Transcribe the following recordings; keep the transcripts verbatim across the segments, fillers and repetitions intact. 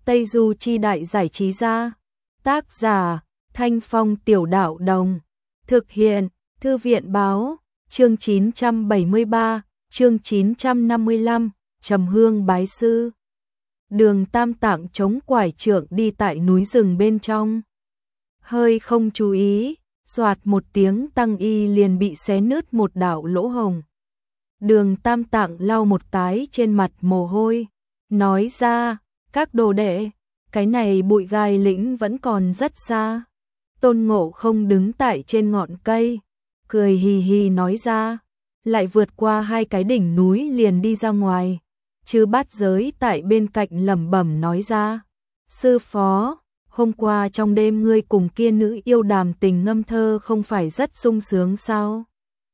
Tây Du Chi Đại Giải Trí Gia. Tác giả Thanh Phong Tiểu Đạo Đồng. Thực hiện Thư viện Báo. Chương chín trăm bảy mươi ba, chương chín trăm năm mươi lăm, Trầm Hương bái sư. Đường Tam Tạng chống quải trượng đi tại núi rừng bên trong. Hơi không chú ý, xoạt một tiếng tăng y liền bị xé nứt một đạo lỗ hồng. Đường Tam Tạng lau một cái trên mặt mồ hôi, nói ra, các đồ đệ, cái này bụi gai lĩnh vẫn còn rất xa. Tôn Ngộ Không đứng tại trên ngọn cây, cười hì hì nói ra, lại vượt qua hai cái đỉnh núi liền đi ra ngoài. Chư Bát Giới tại bên cạnh lẩm bẩm nói ra, sư phó, hôm qua trong đêm ngươi cùng kia nữ yêu đàm tình ngâm thơ không phải rất sung sướng sao?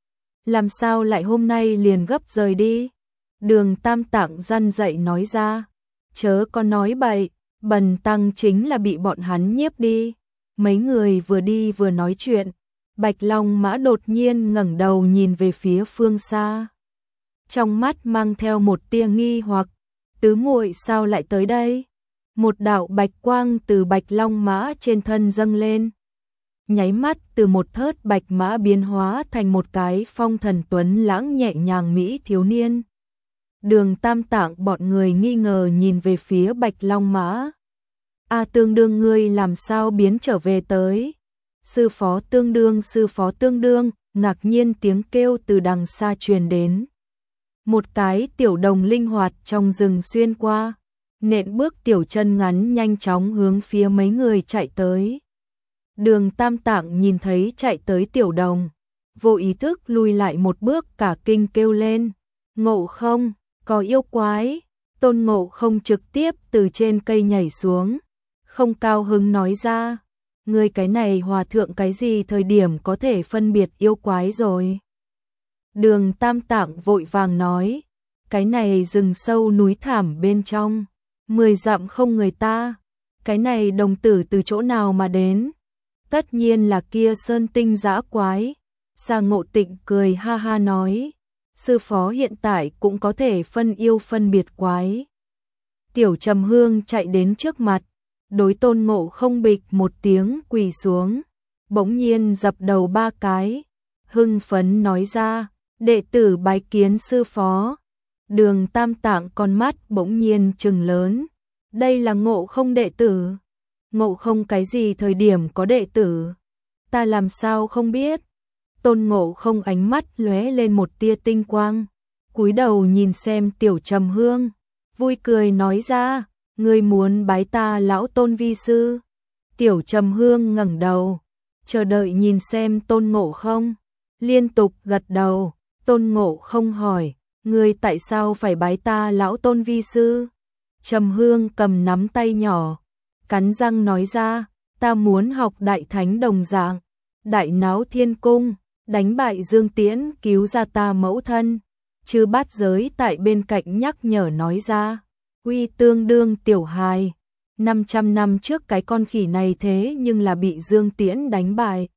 Làm sao lại hôm nay liền gấp rời đi? Đường Tam Tạng răn dậy nói ra, chớ có nói bậy, Bần tăng chính là bị bọn hắn nhiếp đi. Mấy người vừa đi vừa nói chuyện, Bạch Long Mã đột nhiên ngẩng đầu nhìn về phía phương xa. Trong mắt mang theo một tia nghi hoặc, tứ muội sao lại tới đây? Một đạo bạch quang từ Bạch Long Mã trên thân dâng lên. Nháy mắt từ một thớt bạch mã biến hóa thành một cái phong thần tuấn lãng nhẹ nhàng mỹ thiếu niên. Đường Tam Tạng bọn người nghi ngờ nhìn về phía Bạch Long Mã. A Tương Đương ngươi làm sao biến trở về tới? Sư phó Tương Đương, sư phó Tương Đương, ngạc nhiên tiếng kêu từ đằng xa truyền đến. Một cái tiểu đồng linh hoạt trong rừng xuyên qua, nện bước tiểu chân ngắn nhanh chóng hướng phía mấy người chạy tới. Đường Tam Tạng nhìn thấy chạy tới tiểu đồng, vô ý thức lùi lại một bước cả kinh kêu lên, Ngộ Không, có yêu quái. Tôn Ngộ Không trực tiếp từ trên cây nhảy xuống, không cao hứng nói ra, ngươi cái này hòa thượng cái gì thời điểm có thể phân biệt yêu quái rồi. Đường Tam Tạng vội vàng nói, cái này rừng sâu núi thảm bên trong, mười dặm không người ta, cái này đồng tử từ chỗ nào mà đến? Tất nhiên là kia sơn tinh dã quái. Sa Ngộ Tịnh cười ha ha nói, sư phó hiện tại cũng có thể phân yêu phân biệt quái. Tiểu Trầm Hương chạy đến trước mặt, đối Tôn Ngộ Không bịch một tiếng quỳ xuống, bỗng nhiên dập đầu ba cái, hưng phấn nói ra, đệ tử bái kiến sư phó. Đường Tam Tạng con mắt bỗng nhiên trừng lớn, đây là Ngộ Không đệ tử? Ngộ Không cái gì thời điểm có đệ tử? Ta làm sao không biết? Tôn Ngộ Không ánh mắt lóe lên một tia tinh quang, cúi đầu nhìn xem Tiểu Trầm Hương, vui cười nói ra, ngươi muốn bái ta lão Tôn vi sư? Tiểu Trầm Hương ngẩng đầu, chờ đợi nhìn xem Tôn Ngộ Không, liên tục gật đầu. Tôn Ngộ Không hỏi, ngươi tại sao phải bái ta lão Tôn vi sư? Trầm Hương cầm nắm tay nhỏ, cắn răng nói ra, ta muốn học đại thánh đồng dạng, đại náo thiên cung, đánh bại Dương Tiễn, cứu ra ta mẫu thân. Chư Bát Giới tại bên cạnh nhắc nhở nói ra, uy tương đương tiểu hài, năm trăm năm trước cái con khỉ này thế nhưng là bị Dương Tiễn đánh bại.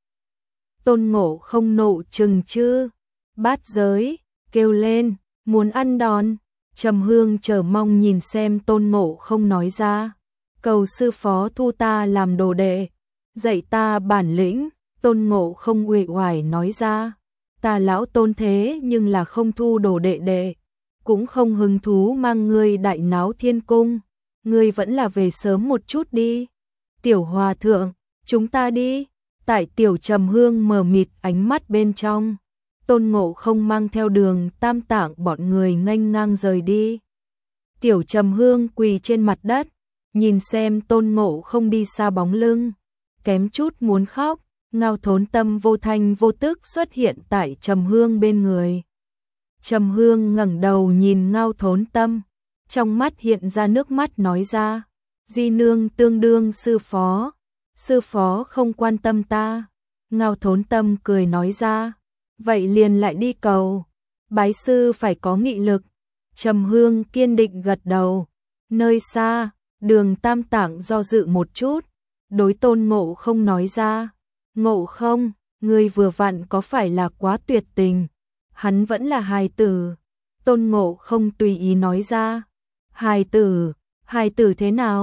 Tôn Ngộ Không nộ trừng chư Bát Giới, kêu lên, muốn ăn đòn. Trầm Hương chờ mong nhìn xem Tôn Ngộ Không nói ra, cầu sư phó thu ta làm đồ đệ, dạy ta bản lĩnh. Tôn Ngộ Không uể oải nói ra, ta lão Tôn thế nhưng là không thu đồ đệ đệ, cũng không hứng thú mang ngươi đại náo thiên cung, ngươi vẫn là về sớm một chút đi. Tiểu hòa thượng, chúng ta đi. Tại Tiểu Trầm Hương mờ mịt ánh mắt bên trong, Tôn Ngộ Không mang theo Đường Tam Tạng bọn người nghênh ngang rời đi. Tiểu Trầm Hương quỳ trên mặt đất, nhìn xem Tôn Ngộ Không đi xa bóng lưng, kém chút muốn khóc. Ngao Thốn Tâm vô thanh vô tức xuất hiện tại Trầm Hương bên người. Trầm Hương ngẩng đầu nhìn Ngao Thốn Tâm, trong mắt hiện ra nước mắt nói ra, di nương tương đương sư phó, sư phó không quan tâm ta. Ngao Thốn Tâm cười nói ra, vậy liền lại đi cầu, bái sư phải có nghị lực. Trầm Hương kiên định gật đầu. Nơi xa, Đường Tam Tạng do dự một chút, đối Tôn Ngộ Không nói ra, Ngộ Không, ngươi vừa vặn có phải là quá tuyệt tình, hắn vẫn là hài tử. Tôn Ngộ Không tùy ý nói ra, hài tử, hài tử thế nào?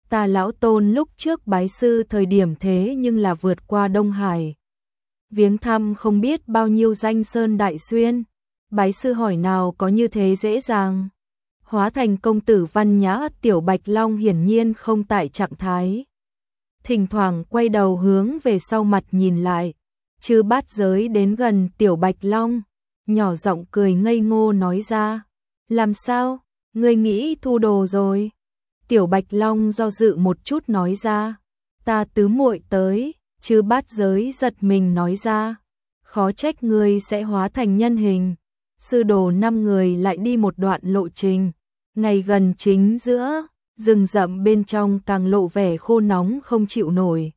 Ta lão Tôn lúc trước bái sư thời điểm thế nhưng là vượt qua Đông Hải. Viếng thăm không biết bao nhiêu danh sơn đại xuyên, bái sư hỏi nào có như thế dễ dàng. Hóa thành công tử văn nhã, Tiểu Bạch Long hiển nhiên không tại trạng thái. Thỉnh thoảng quay đầu hướng về sau mặt nhìn lại, Chư Bát Giới đến gần Tiểu Bạch Long, nhỏ giọng cười ngây ngô nói ra, làm sao, ngươi nghĩ thu đồ rồi? Tiểu Bạch Long do dự một chút nói ra, ta tứ muội tới. Chư Bát Giới giật mình nói ra, khó trách ngươi sẽ hóa thành nhân hình. Sư đồ năm người lại đi một đoạn lộ trình, ngày gần chính giữa, rừng rậm bên trong càng lộ vẻ khô nóng không chịu nổi.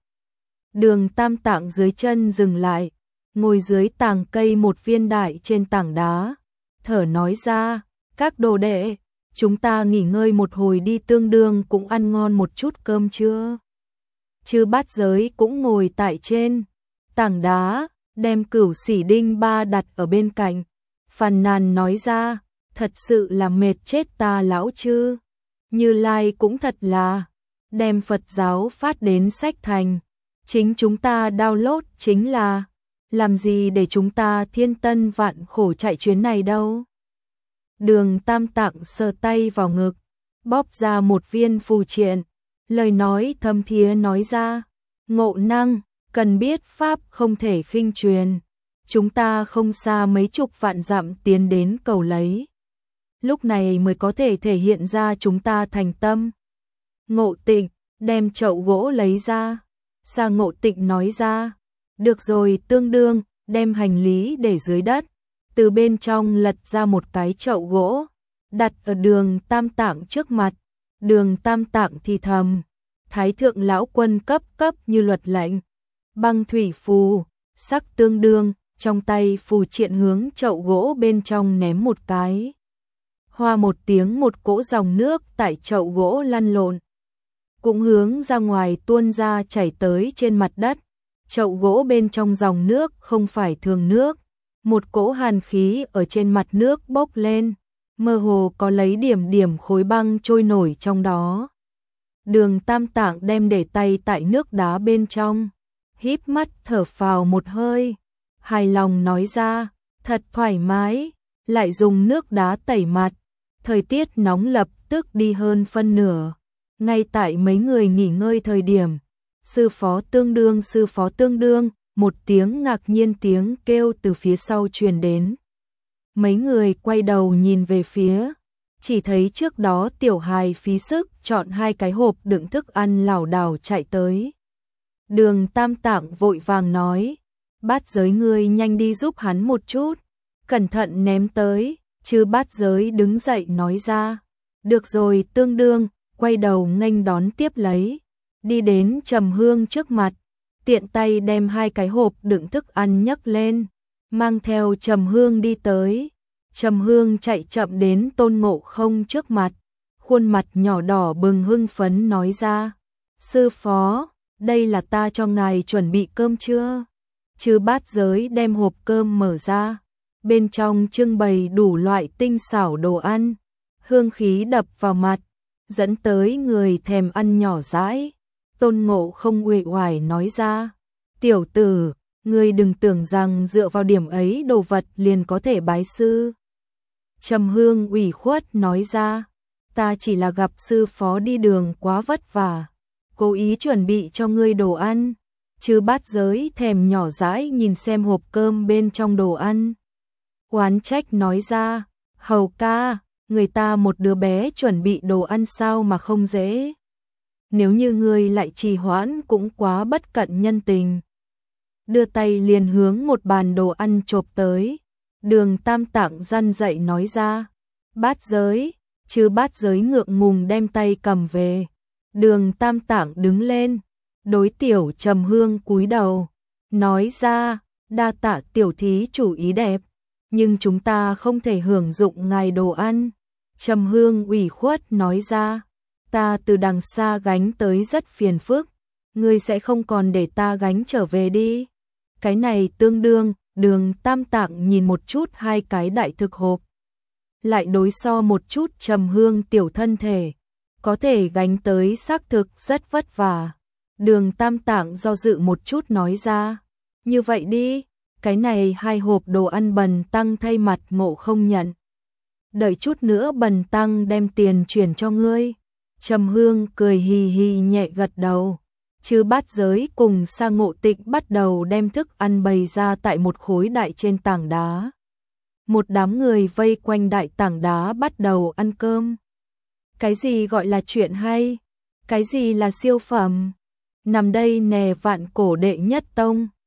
Đường Tam Tạng dưới chân dừng lại, ngồi dưới tàng cây một viên đại trên tảng đá, thở nói ra, các đồ đệ, chúng ta nghỉ ngơi một hồi đi, tương đương cũng ăn ngon một chút cơm chưa? Chư Bát Giới cũng ngồi tại trên tảng đá, đem Cửu Xỉ Đinh Ba đặt ở bên cạnh, phàn nàn nói ra, thật sự là mệt chết ta lão Chư. Như Lai cũng thật là, đem Phật giáo phát đến sách thành, chính chúng ta download chính là, làm gì để chúng ta thiên tân vạn khổ chạy chuyến này đâu. Đường Tam Tạng sờ tay vào ngực, bóp ra một viên phù triện, lời nói thâm thía nói ra, ngộ năng, cần biết pháp không thể khinh truyền, chúng ta không xa mấy chục vạn dặm tiến đến cầu lấy. Lúc này mới có thể thể hiện ra chúng ta thành tâm. Ngộ Tịnh, đem chậu gỗ lấy ra. Sa Ngộ Tịnh nói ra, được rồi, tương đương, đem hành lý để dưới đất. Từ bên trong lật ra một cái chậu gỗ, đặt ở Đường Tam Tạng trước mặt. Đường Tam Tạng thì thầm, Thái thượng lão quân cấp cấp như luật lệnh. Băng thủy phù, sắc tương đương, trong tay phù triện hướng chậu gỗ bên trong ném một cái. Hoa một tiếng, một cỗ dòng nước tại chậu gỗ lăn lộn, cũng hướng ra ngoài tuôn ra chảy tới trên mặt đất. Chậu gỗ bên trong dòng nước không phải thường nước, một cỗ hàn khí ở trên mặt nước bốc lên, mơ hồ có lấy điểm điểm khối băng trôi nổi trong đó. Đường Tam Tạng đem để tay tại nước đá bên trong, híp mắt thở phào một hơi, hài lòng nói ra, thật thoải mái, lại dùng nước đá tẩy mặt. Thời tiết nóng lập tức đi hơn phân nửa. Ngay tại mấy người nghỉ ngơi thời điểm, sư phó tương đương sư phó tương đương, một tiếng ngạc nhiên tiếng kêu từ phía sau truyền đến. Mấy người quay đầu nhìn về phía, chỉ thấy trước đó tiểu hài phí sức chọn hai cái hộp đựng thức ăn lảo đảo chạy tới. Đường Tam Tạng vội vàng nói, Bát Giới ngươi nhanh đi giúp hắn một chút, cẩn thận ném tới. Chư Bát Giới đứng dậy nói ra, được rồi, tương đương, quay đầu nghênh đón tiếp lấy, đi đến Trầm Hương trước mặt, tiện tay đem hai cái hộp đựng thức ăn nhấc lên, mang theo Trầm Hương đi tới. Trầm Hương chạy chậm đến Tôn Ngộ Không trước mặt, khuôn mặt nhỏ đỏ bừng hưng phấn nói ra, sư phó, đây là ta cho ngài chuẩn bị cơm trưa. Chư Bát Giới đem hộp cơm mở ra, bên trong trưng bày đủ loại tinh xảo đồ ăn, hương khí đập vào mặt, dẫn tới người thèm ăn nhỏ dãi. Tôn Ngộ Không uể oải nói ra, tiểu tử, ngươi đừng tưởng rằng dựa vào điểm ấy đồ vật liền có thể bái sư. Trầm Hương ủy khuất nói ra, ta chỉ là gặp sư phó đi đường quá vất vả, cố ý chuẩn bị cho ngươi đồ ăn. Chư Bát Giới thèm nhỏ dãi nhìn xem hộp cơm bên trong đồ ăn, oán trách nói ra, hầu ca, người ta một đứa bé chuẩn bị đồ ăn sao mà không dễ. Nếu như ngươi lại trì hoãn cũng quá bất cận nhân tình. Đưa tay liền hướng một bàn đồ ăn chộp tới. Đường Tam Tạng răn dậy nói ra, Bát Giới. Chư Bát Giới ngượng ngùng đem tay cầm về. Đường Tam Tạng đứng lên, đối tiểu Trầm Hương cúi đầu, nói ra, đa tạ tiểu thí chủ ý đẹp, nhưng chúng ta không thể hưởng dụng ngài đồ ăn. Trầm Hương ủy khuất nói ra, ta từ đằng xa gánh tới rất phiền phức, ngươi sẽ không còn để ta gánh trở về đi. Cái này tương đương. Đường Tam Tạng nhìn một chút hai cái đại thực hộp, lại đối so một chút Trầm Hương tiểu thân thể, có thể gánh tới xác thực rất vất vả. Đường Tam Tạng do dự một chút nói ra, như vậy đi, cái này hai hộp đồ ăn Bần Tăng thay mặt Ngộ Không nhận. Đợi chút nữa Bần Tăng đem tiền chuyển cho ngươi. Trầm Hương cười hì hì nhẹ gật đầu. Chư Bát Giới cùng Sa Ngộ Tịnh bắt đầu đem thức ăn bày ra tại một khối đại trên tảng đá. Một đám người vây quanh đại tảng đá bắt đầu ăn cơm. Cái gì gọi là chuyện hay? Cái gì là siêu phẩm? Nằm đây nè, vạn cổ đệ nhất tông.